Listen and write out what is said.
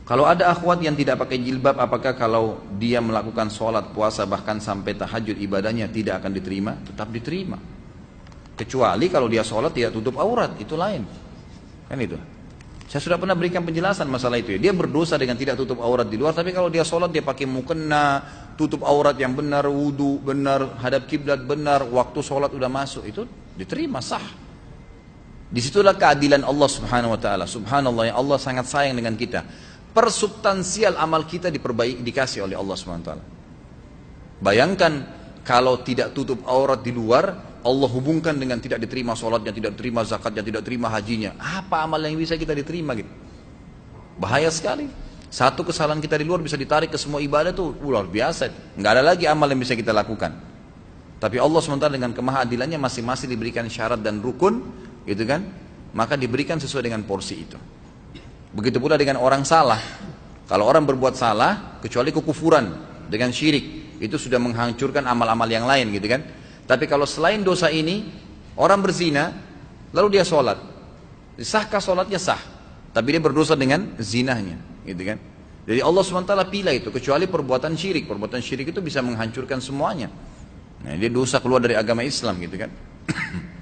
Kalau ada akhwat yang tidak pakai jilbab, apakah kalau dia melakukan sholat, puasa, bahkan sampai tahajud ibadahnya tidak akan diterima? Tetap diterima. Kecuali kalau dia sholat tidak tutup aurat, itu lain. Kan itu. Saya sudah pernah berikan penjelasan masalah itu ya. Dia berdosa dengan tidak tutup aurat di luar, tapi kalau dia sholat dia pakai mukena, tutup aurat yang benar, wudu benar, hadap kiblat benar, waktu sholat udah masuk, itu diterima, sah. Disitulah keadilan Allah subhanahu wa ta'ala. Subhanallah, ya Allah sangat sayang dengan kita. Persubstansial amal kita diperbaiki, dikasih oleh Allah subhanahu wa ta'ala. Bayangkan kalau tidak tutup aurat di luar, Allah hubungkan dengan tidak diterima sholatnya, tidak diterima zakatnya, tidak diterima hajinya. Apa amal yang bisa kita diterima gitu? Bahaya sekali. Satu kesalahan kita di luar bisa ditarik ke semua ibadah tuh luar biasa. Nggak ada lagi amal yang bisa kita lakukan. Tapi Allah sementara dengan kemahadilannya masing-masing diberikan syarat dan rukun, gitu kan? Maka diberikan sesuai dengan porsi itu. Begitu pula dengan orang salah. Kalau orang berbuat salah, kecuali kekufuran dengan syirik, itu sudah menghancurkan amal-amal yang lain, gitu kan? Tapi kalau selain dosa ini, orang berzina, lalu dia sholat, sahkah sholatnya? Sah. Tapi dia berdosa dengan zinahnya, gitu kan? Jadi Allah SWT pilih itu, kecuali perbuatan syirik. Perbuatan syirik itu bisa menghancurkan semuanya. Nah, dia dosa keluar dari agama Islam, gitu kan?